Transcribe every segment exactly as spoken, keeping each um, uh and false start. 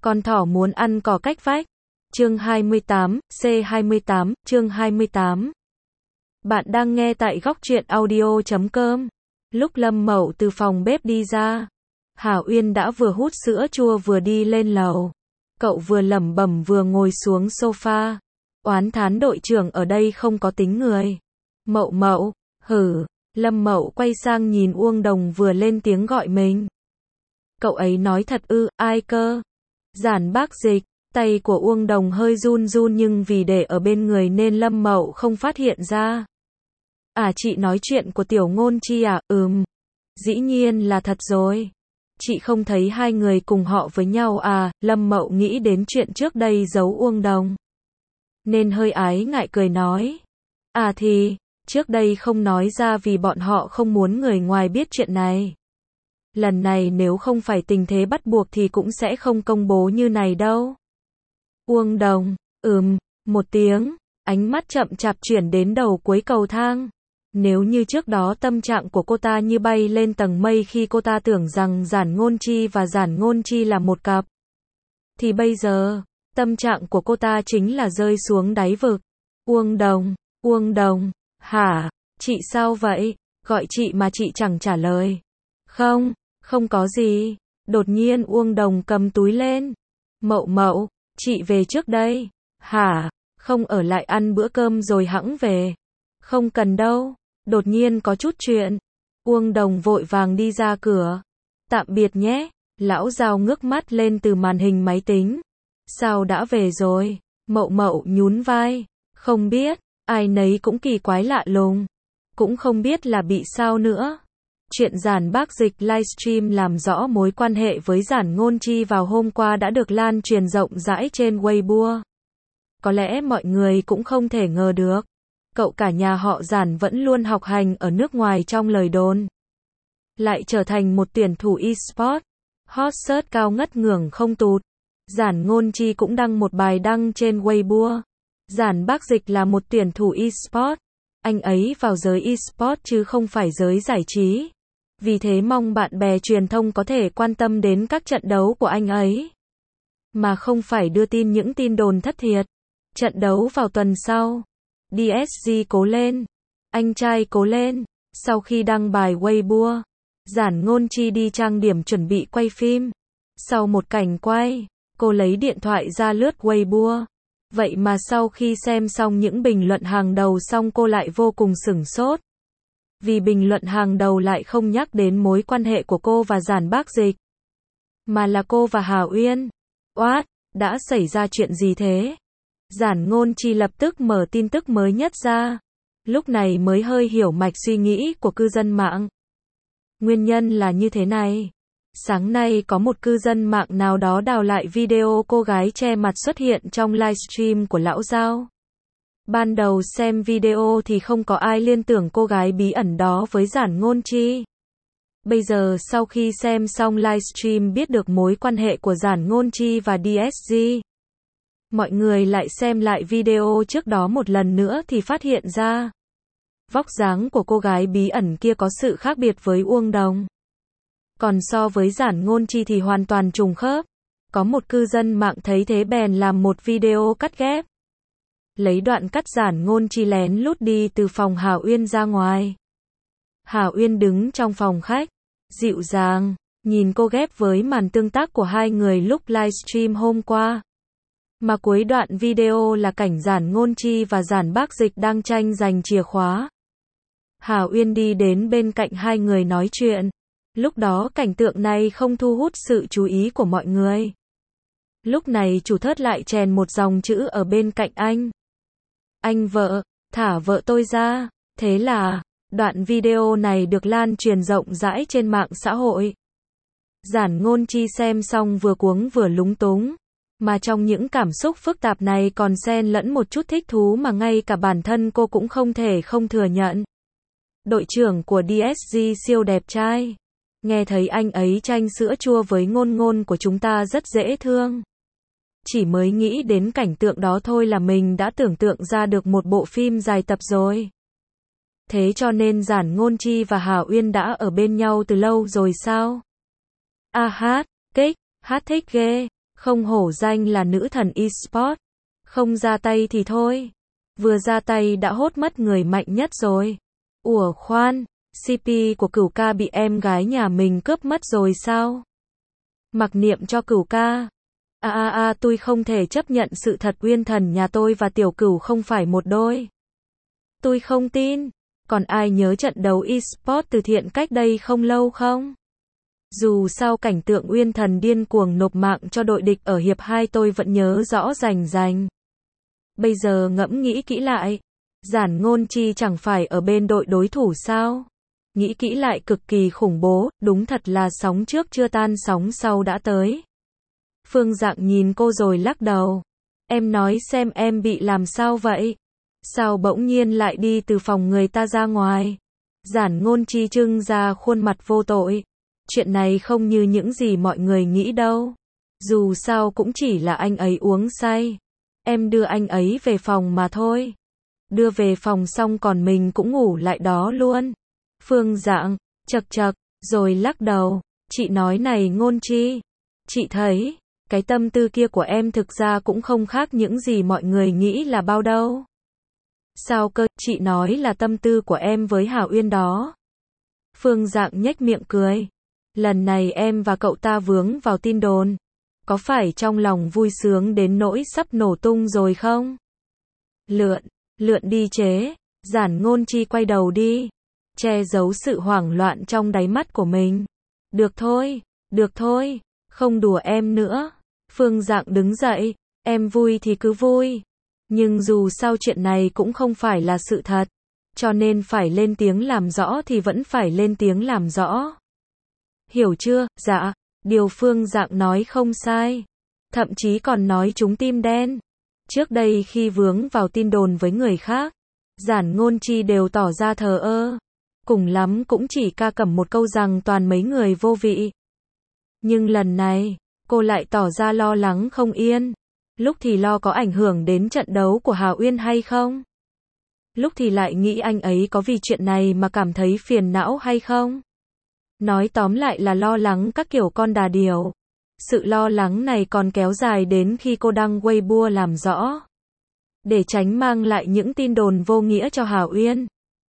Con thỏ muốn ăn cỏ cách vách. Chương hai mươi tám, C hai mươi tám, chương hai mươi tám. Bạn đang nghe tại góc truyện audio chấm com. Lúc Lâm Mậu từ phòng bếp đi ra, Hảo Uyên đã vừa hút sữa chua vừa đi lên lầu. Cậu vừa lẩm bẩm vừa ngồi xuống sofa, oán thán đội trưởng ở đây không có tính người. Mậu Mậu, hử. Lâm Mậu quay sang nhìn Uông Đồng vừa lên tiếng gọi mình. Cậu ấy nói thật ư, ai cơ? Giản Bác Dịch. Tay của Uông Đồng hơi run run nhưng vì để ở bên người nên Lâm Mậu không phát hiện ra. À, chị nói chuyện của Tiểu Ngôn Chi à? Ừm. Dĩ nhiên là thật rồi. Chị không thấy hai người cùng họ với nhau à? Lâm Mậu nghĩ đến chuyện trước đây giấu Uông Đồng, nên hơi ái ngại cười nói. À thì, trước đây không nói ra vì bọn họ không muốn người ngoài biết chuyện này. Lần này nếu không phải tình thế bắt buộc thì cũng sẽ không công bố như này đâu. Uông Đồng, ừm, một tiếng, ánh mắt chậm chạp chuyển đến đầu cuối cầu thang. Nếu như trước đó tâm trạng của cô ta như bay lên tầng mây khi cô ta tưởng rằng Giản Ngôn Chi và Giản Ngôn Chi là một cặp, thì bây giờ, tâm trạng của cô ta chính là rơi xuống đáy vực. Uông Đồng, Uông Đồng, hả, chị sao vậy? Gọi chị mà chị chẳng trả lời. Không, không có gì. Đột nhiên Uông Đồng cầm túi lên. Mậu Mậu, chị về trước đây. Hả, không ở lại ăn bữa cơm rồi hẵng về. Không cần đâu, đột nhiên có chút chuyện. Uông Đồng vội vàng đi ra cửa. Tạm biệt nhé. Lão Giao ngước mắt lên từ màn hình máy tính. Sao đã về rồi? Mậu Mậu nhún vai. Không biết, ai nấy cũng kỳ quái lạ lùng. Cũng không biết là bị sao nữa. Chuyện Giản Bác Dịch livestream làm rõ mối quan hệ với Giản Ngôn Chi vào hôm qua đã được lan truyền rộng rãi trên Weibo. Có lẽ mọi người cũng không thể ngờ được. Cậu cả nhà họ Giản vẫn luôn học hành ở nước ngoài trong lời đồn, lại trở thành một tuyển thủ e-sport, hot search cao ngất ngưởng không tụt. Giản Ngôn Chi cũng đăng một bài đăng trên Weibo. Giản Bác Dịch là một tuyển thủ e-sport. Anh ấy vào giới e-sport chứ không phải giới giải trí. Vì thế mong bạn bè truyền thông có thể quan tâm đến các trận đấu của anh ấy, mà không phải đưa tin những tin đồn thất thiệt. Trận đấu vào tuần sau. đê ét giê cố lên. Anh trai cố lên. Sau khi đăng bài Weibo, Giản Ngôn Chi đi trang điểm chuẩn bị quay phim. Sau một cảnh quay, cô lấy điện thoại ra lướt Weibo. Vậy mà sau khi xem xong những bình luận hàng đầu xong cô lại vô cùng sửng sốt. Vì bình luận hàng đầu lại không nhắc đến mối quan hệ của cô và Giản Bác Dịch, mà là cô và Hảo Uyên. Oát, đã xảy ra chuyện gì thế? Giản Ngôn Chi lập tức mở tin tức mới nhất ra. Lúc này mới hơi hiểu mạch suy nghĩ của cư dân mạng. Nguyên nhân là như thế này. Sáng nay có một cư dân mạng nào đó đào lại video cô gái che mặt xuất hiện trong livestream của Lão Giao. Ban đầu xem video thì không có ai liên tưởng cô gái bí ẩn đó với Giản Ngôn Chi. Bây giờ sau khi xem xong livestream biết được mối quan hệ của Giản Ngôn Chi và đê ét giê. Mọi người lại xem lại video trước đó một lần nữa thì phát hiện ra vóc dáng của cô gái bí ẩn kia có sự khác biệt với Uông Đồng. Còn so với Giản Ngôn Chi thì hoàn toàn trùng khớp. Có một cư dân mạng thấy thế bèn làm một video cắt ghép. Lấy đoạn cắt Giản Ngôn Chi lén lút đi từ phòng Hảo Uyên ra ngoài. Hảo Uyên đứng trong phòng khách, dịu dàng, nhìn cô ghép với màn tương tác của hai người lúc livestream hôm qua. Mà cuối đoạn video là cảnh Giản Ngôn Chi và Giản Bác Dịch đang tranh giành chìa khóa. Hảo Uyên đi đến bên cạnh hai người nói chuyện. Lúc đó cảnh tượng này không thu hút sự chú ý của mọi người. Lúc này chủ thớt lại chèn một dòng chữ ở bên cạnh anh. Anh vợ, thả vợ tôi ra. Thế là, đoạn video này được lan truyền rộng rãi trên mạng xã hội. Giản Ngôn Chi xem xong vừa cuống vừa lúng túng. Mà trong những cảm xúc phức tạp này còn xen lẫn một chút thích thú mà ngay cả bản thân cô cũng không thể không thừa nhận. Đội trưởng của đê ét giê siêu đẹp trai. Nghe thấy anh ấy tranh sữa chua với Ngôn Ngôn của chúng ta rất dễ thương. Chỉ mới nghĩ đến cảnh tượng đó thôi là mình đã tưởng tượng ra được một bộ phim dài tập rồi. Thế cho nên Giản Ngôn Chi và Hảo Uyên đã ở bên nhau từ lâu rồi sao? A hát, kích, hát thích ghê. Không hổ danh là nữ thần eSport. Không ra tay thì thôi. Vừa ra tay đã hốt mất người mạnh nhất rồi. Ủa khoan, xê pê của Cửu ca bị em gái nhà mình cướp mất rồi sao? Mặc niệm cho Cửu ca. À à à tôi không thể chấp nhận sự thật Uyên Thần nhà tôi và Tiểu Cửu không phải một đôi. Tôi không tin. Còn ai nhớ trận đấu eSport từ thiện cách đây không lâu không? Dù sao cảnh tượng Uyên Thần điên cuồng nộp mạng cho đội địch ở hiệp hai tôi vẫn nhớ rõ rành rành. Bây giờ ngẫm nghĩ kỹ lại, Giản Ngôn Chi chẳng phải ở bên đội đối thủ sao? Nghĩ kỹ lại cực kỳ khủng bố, đúng thật là sóng trước chưa tan sóng sau đã tới. Phương Dạng nhìn cô rồi lắc đầu. Em nói xem em bị làm sao vậy? Sao bỗng nhiên lại đi từ phòng người ta ra ngoài? Giản Ngôn Chi trưng ra khuôn mặt vô tội. Chuyện này không như những gì mọi người nghĩ đâu. Dù sao cũng chỉ là anh ấy uống say. Em đưa anh ấy về phòng mà thôi. Đưa về phòng xong còn mình cũng ngủ lại đó luôn. Phương Dạng, chật chật, rồi lắc đầu. Chị nói này Ngôn Chi. Chị thấy, cái tâm tư kia của em thực ra cũng không khác những gì mọi người nghĩ là bao đâu. Sao cơ, chị nói là tâm tư của em với Hảo Uyên đó. Phương Dạng nhếch miệng cười. Lần này em và cậu ta vướng vào tin đồn. Có phải trong lòng vui sướng đến nỗi sắp nổ tung rồi không? Lượn, lượn đi chế. Giản Ngôn Chi quay đầu đi. Che giấu sự hoảng loạn trong đáy mắt của mình. Được thôi, được thôi, không đùa em nữa. Phương Dạng đứng dậy. Em vui thì cứ vui. Nhưng dù sao chuyện này cũng không phải là sự thật. Cho nên phải lên tiếng làm rõ thì vẫn phải lên tiếng làm rõ. Hiểu chưa? Dạ, điều Phương Dạng nói không sai. Thậm chí còn nói trúng tim đen. Trước đây khi vướng vào tin đồn với người khác, Giản Ngôn Chi đều tỏ ra thờ ơ. Cùng lắm cũng chỉ ca cẩm một câu rằng toàn mấy người vô vị. Nhưng lần này, cô lại tỏ ra lo lắng không yên. Lúc thì lo có ảnh hưởng đến trận đấu của Hảo Uyên hay không? Lúc thì lại nghĩ anh ấy có vì chuyện này mà cảm thấy phiền não hay không? Nói tóm lại là lo lắng các kiểu con đà điểu. Sự lo lắng này còn kéo dài đến khi cô đăng Weibo làm rõ. Để tránh mang lại những tin đồn vô nghĩa cho Hảo Uyên.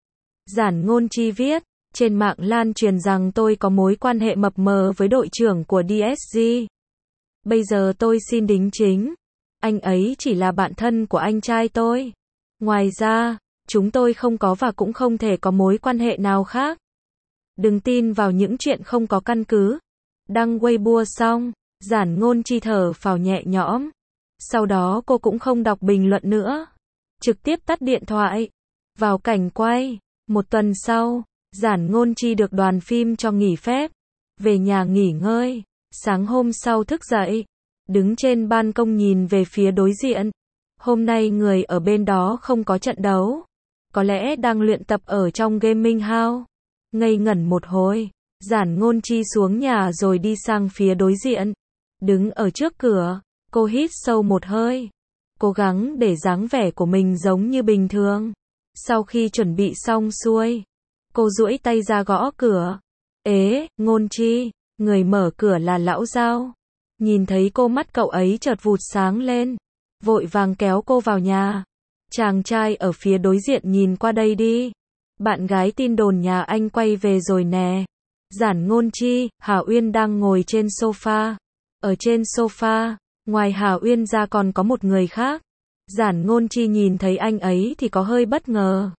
Giản Ngôn Chi viết, trên mạng lan truyền rằng tôi có mối quan hệ mập mờ với đội trưởng của đê ét giê. Bây giờ tôi xin đính chính. Anh ấy chỉ là bạn thân của anh trai tôi. Ngoài ra, chúng tôi không có và cũng không thể có mối quan hệ nào khác. Đừng tin vào những chuyện không có căn cứ. Đăng Weibo xong, Giản Ngôn Chi thở phào nhẹ nhõm. Sau đó cô cũng không đọc bình luận nữa. Trực tiếp tắt điện thoại. Vào cảnh quay. Một tuần sau, Giản Ngôn Chi được đoàn phim cho nghỉ phép. Về nhà nghỉ ngơi. Sáng hôm sau thức dậy. Đứng trên ban công nhìn về phía đối diện. Hôm nay người ở bên đó không có trận đấu. Có lẽ đang luyện tập ở trong gaming house. Ngây ngẩn một hồi, Giản Ngôn Chi xuống nhà rồi đi sang phía đối diện. Đứng ở trước cửa, cô hít sâu một hơi. Cố gắng để dáng vẻ của mình giống như bình thường. Sau khi chuẩn bị xong xuôi, cô duỗi tay ra gõ cửa. Ế, Ngôn Chi, người mở cửa là Lão Giao. Nhìn thấy cô mắt cậu ấy chợt vụt sáng lên. Vội vàng kéo cô vào nhà. Chàng trai ở phía đối diện nhìn qua đây đi. Bạn gái tin đồn nhà anh quay về rồi nè. Giản Ngôn Chi, Hảo Uyên đang ngồi trên sofa. Ở trên sofa, ngoài Hảo Uyên ra còn có một người khác. Giản Ngôn Chi nhìn thấy anh ấy thì có hơi bất ngờ.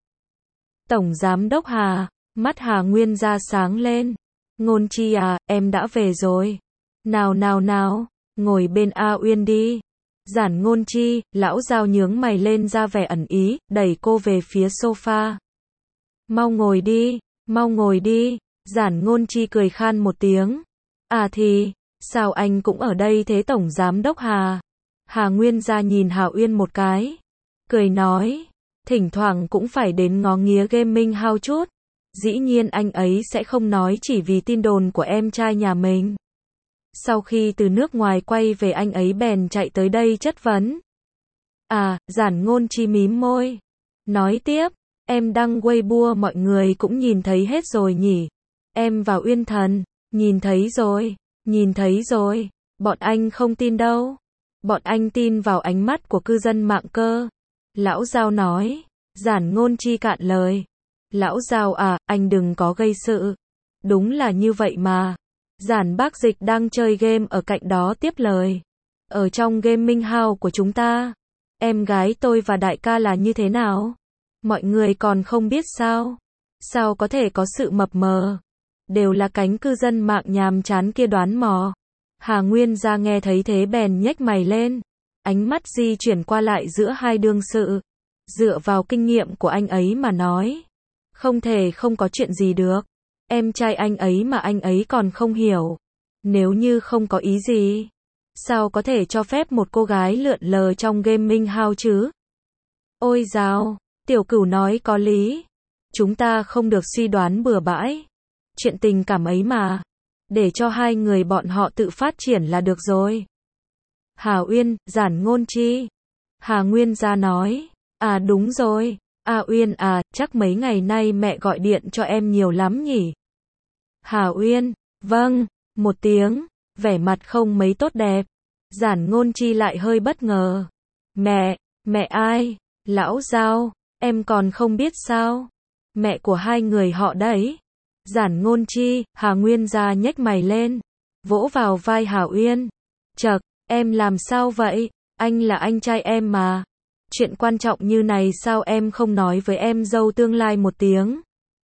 Tổng Giám đốc Hà, mắt Hà Nguyên ra sáng lên. Ngôn Chi à, em đã về rồi. Nào nào nào, ngồi bên A Uyên đi. Giản Ngôn Chi, Lão Giao nhướng mày lên ra vẻ ẩn ý, đẩy cô về phía sofa. Mau ngồi đi, mau ngồi đi. Giản Ngôn Chi cười khan một tiếng. À thì, sao anh cũng ở đây thế Tổng Giám đốc Hà? Hà Nguyên ra nhìn Hảo Uyên một cái. Cười nói, thỉnh thoảng cũng phải đến ngó nghía gaming house chút. Dĩ nhiên anh ấy sẽ không nói chỉ vì tin đồn của em trai nhà mình. Sau khi từ nước ngoài quay về anh ấy bèn chạy tới đây chất vấn. À, Giản Ngôn Chi mím môi. Nói tiếp, em đăng Weibo mọi người cũng nhìn thấy hết rồi nhỉ. Em và Uyên Thần, nhìn thấy rồi, nhìn thấy rồi. Bọn anh không tin đâu. Bọn anh tin vào ánh mắt của cư dân mạng cơ. Lão Giao nói. Giản Ngôn Chi cạn lời. Lão Giao à, anh đừng có gây sự. Đúng là như vậy mà. Giản Bác Dịch đang chơi game ở cạnh đó tiếp lời. Ở trong gaming house của chúng ta, em gái tôi và đại ca là như thế nào? Mọi người còn không biết sao? Sao có thể có sự mập mờ? Đều là cánh cư dân mạng nhàm chán kia đoán mò. Hà Nguyên Gia nghe thấy thế bèn nhếch mày lên. Ánh mắt di chuyển qua lại giữa hai đương sự. Dựa vào kinh nghiệm của anh ấy mà nói. Không thể không có chuyện gì được. Em trai anh ấy mà anh ấy còn không hiểu. Nếu như không có ý gì, sao có thể cho phép một cô gái lượn lờ trong gaming house chứ? Ôi dào, Tiểu Cửu nói có lý. Chúng ta không được suy đoán bừa bãi. Chuyện tình cảm ấy mà. Để cho hai người bọn họ tự phát triển là được rồi. Hà Uyên, Giản Ngôn Chi. Hà Nguyên Gia nói. À đúng rồi. À Uyên à, chắc mấy ngày nay mẹ gọi điện cho em nhiều lắm nhỉ? Hà Uyên. Vâng. Một tiếng. Vẻ mặt không mấy tốt đẹp. Giản Ngôn Chi lại hơi bất ngờ. Mẹ. Mẹ ai? Lão Giao. Em còn không biết sao? Mẹ của hai người họ đấy. Giản Ngôn Chi. Hà Nguyên Gia nhếch mày lên. Vỗ vào vai Hà Uyên. Chậc, em làm sao vậy? Anh là anh trai em mà. Chuyện quan trọng như này sao em không nói với em dâu tương lai một tiếng?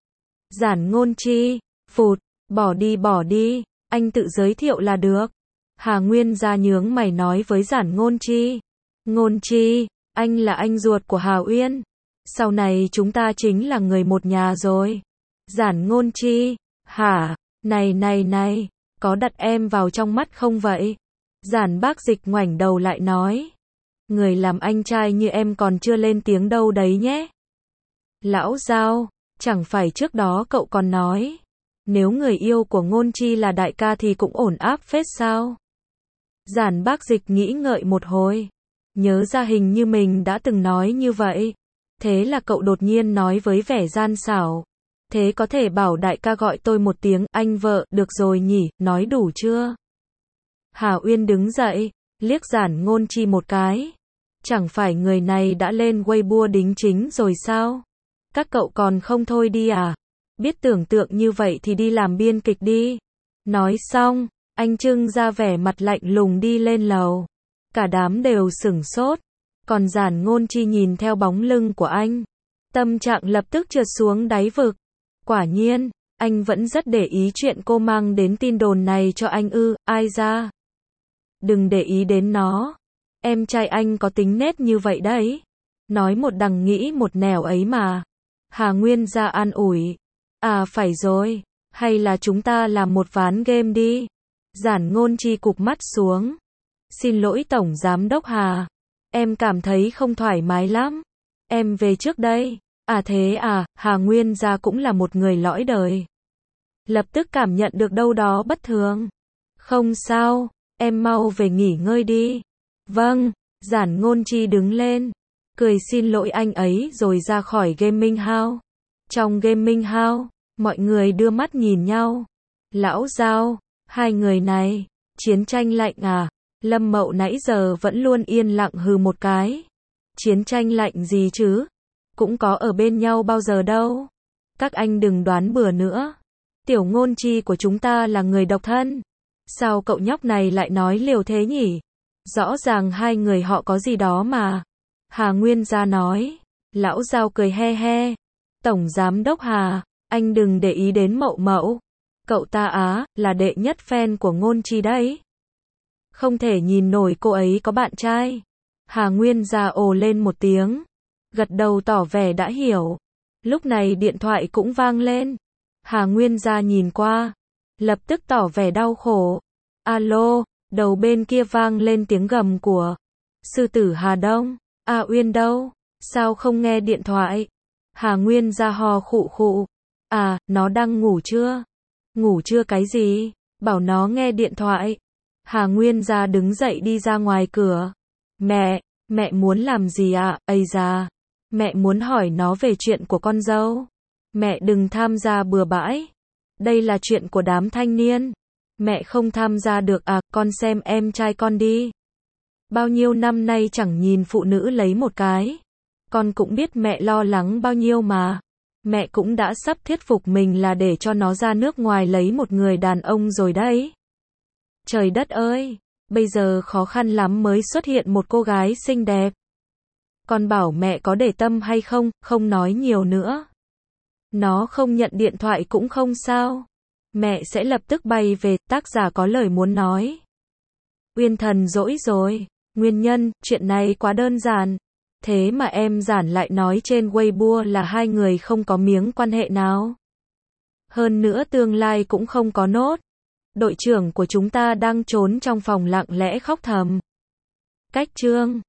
Giản Ngôn Chi. Phụt. Bỏ đi bỏ đi. Anh tự giới thiệu là được. Hà Nguyên Gia nhướng mày nói với Giản Ngôn Chi. Ngôn Chi, anh là anh ruột của Hà Uyên. Sau này chúng ta chính là người một nhà rồi. Giản Ngôn Chi. Hả? Này này này, có đặt em vào trong mắt không vậy? Giản Bác Dịch ngoảnh đầu lại nói. Người làm anh trai như em còn chưa lên tiếng đâu đấy nhé. Lão Giao, chẳng phải trước đó cậu còn nói. Nếu người yêu của Ngôn Chi là đại ca thì cũng ổn áp phết sao? Giản Bác Dịch nghĩ ngợi một hồi. Nhớ ra hình như mình đã từng nói như vậy. Thế là cậu đột nhiên nói với vẻ gian xảo. Thế có thể bảo đại ca gọi tôi một tiếng anh vợ, được rồi nhỉ, nói đủ chưa? Hà Uyên đứng dậy, liếc Giản Ngôn Chi một cái. Chẳng phải người này đã lên Weibo đính chính rồi sao? Các cậu còn không thôi đi à? Biết tưởng tượng như vậy thì đi làm biên kịch đi. Nói xong, anh trưng ra vẻ mặt lạnh lùng đi lên lầu. Cả đám đều sửng sốt. Còn Giản Ngôn Chi nhìn theo bóng lưng của anh. Tâm trạng lập tức trượt xuống đáy vực. Quả nhiên, anh vẫn rất để ý chuyện cô mang đến tin đồn này cho anh ư, ai ra. Đừng để ý đến nó. Em trai anh có tính nết như vậy đấy. Nói một đằng nghĩ một nẻo ấy mà. Hà Nguyên Gia an ủi. À phải rồi, hay là chúng ta làm một ván game đi. Giản Ngôn Chi cụp mắt xuống. Xin lỗi Tổng Giám Đốc Hà. Em cảm thấy không thoải mái lắm. Em về trước đây. À thế à, Hà Nguyên Gia cũng là một người lõi đời. Lập tức cảm nhận được đâu đó bất thường. Không sao, em mau về nghỉ ngơi đi. Vâng, Giản Ngôn Chi đứng lên. Cười xin lỗi anh ấy rồi ra khỏi gaming house. Trong gaming house, mọi người đưa mắt nhìn nhau. Lão Giao, hai người này, chiến tranh lạnh à? Lâm Mậu nãy giờ vẫn luôn yên lặng hừ một cái. Chiến tranh lạnh gì chứ? Cũng có ở bên nhau bao giờ đâu. Các anh đừng đoán bừa nữa. Tiểu Ngôn Chi của chúng ta là người độc thân. Sao cậu nhóc này lại nói liều thế nhỉ? Rõ ràng hai người họ có gì đó mà. Hà Nguyên Gia nói. Lão Giao cười he he. Tổng Giám Đốc Hà, anh đừng để ý đến Mậu Mậu. Cậu ta á, là đệ nhất fan của Ngôn Chi đấy. Không thể nhìn nổi cô ấy có bạn trai. Hà Nguyên Gia ồ lên một tiếng. Gật đầu tỏ vẻ đã hiểu. Lúc này điện thoại cũng vang lên. Hà Nguyên Gia nhìn qua. Lập tức tỏ vẻ đau khổ. Alo, đầu bên kia vang lên tiếng gầm của Sư tử Hà Đông. A Uyên đâu? Sao không nghe điện thoại? Hà Nguyên Gia hò khụ khụ. À, nó đang ngủ chưa? Ngủ chưa cái gì? Bảo nó nghe điện thoại. Hà Nguyên Gia đứng dậy đi ra ngoài cửa. Mẹ, mẹ muốn làm gì ạ? À? Ây da. Mẹ muốn hỏi nó về chuyện của con dâu. Mẹ đừng tham gia bừa bãi. Đây là chuyện của đám thanh niên. Mẹ không tham gia được à, con xem em trai con đi. Bao nhiêu năm nay chẳng nhìn phụ nữ lấy một cái. Con cũng biết mẹ lo lắng bao nhiêu mà. Mẹ cũng đã sắp thuyết phục mình là để cho nó ra nước ngoài lấy một người đàn ông rồi đấy. Trời đất ơi, bây giờ khó khăn lắm mới xuất hiện một cô gái xinh đẹp. Con bảo mẹ có để tâm hay không, không nói nhiều nữa. Nó không nhận điện thoại cũng không sao. Mẹ sẽ lập tức bay về, tác giả có lời muốn nói. Uyên Thần dỗi rồi. Nguyên nhân, chuyện này quá đơn giản. Thế mà em Giản lại nói trên Weibo là hai người không có miếng quan hệ nào. Hơn nữa tương lai cũng không có nốt. Đội trưởng của chúng ta đang trốn trong phòng lặng lẽ khóc thầm. Cách chương